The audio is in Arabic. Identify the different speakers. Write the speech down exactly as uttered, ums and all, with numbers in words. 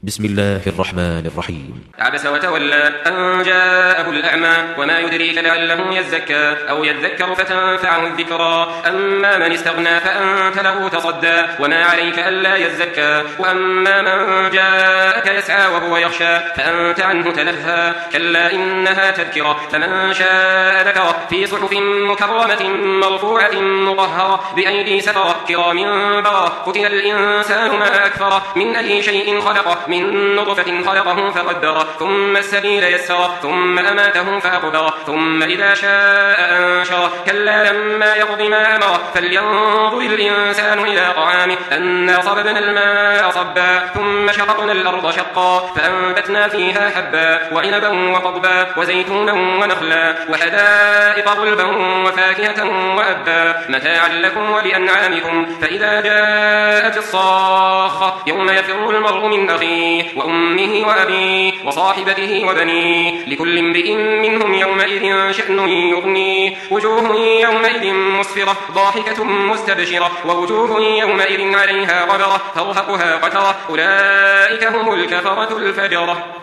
Speaker 1: بسم الله الرحمن الرحيم.
Speaker 2: عبس وتولى أن جاءه الأعمى وما يدريك لعله يزكى أو يذكر فتنفعه الذكرى أما من استغنى فأنت له تصدى وما عليك ألا يزكى وأما من جاءك يسعى وهو يخشى فأنت عنه تلهى كلا إنها تذكرة فمن شاء ذكره في صحف مكرمة مرفوعة مطهرة بأيدي سفرة كرام بررة قتل الإنسان ما أكفره من أي شيء خلقه من نطفة خلقه فقدره ثم السبيل يسره ثم أماته فأقبره ثم إذا شاء أنشره كلا لما يقض ما أمره فلينظر الإنسان إلى طعامه أنا صببنا الماء صبا ثم شققنا الأرض شقا فأنبتنا فيها حبا وعنبا وقضبا وزيتونا ونخلا وحدائق غلبا وفاكهة وأبا متاعا لكم ولأنعامكم فإذا جاءت الصاخة يوم يفر المرء من أخيه وأمه وأبيه وصاحبته وبنيه لكل امرئ منهم يومئذ شأن يغنيه وجوه يومئذ مسفرة ضاحكة مستبشرة ووجوه يومئذ عليها غبرة ترهقها قترة أولئك هم الكفرة الفجرة.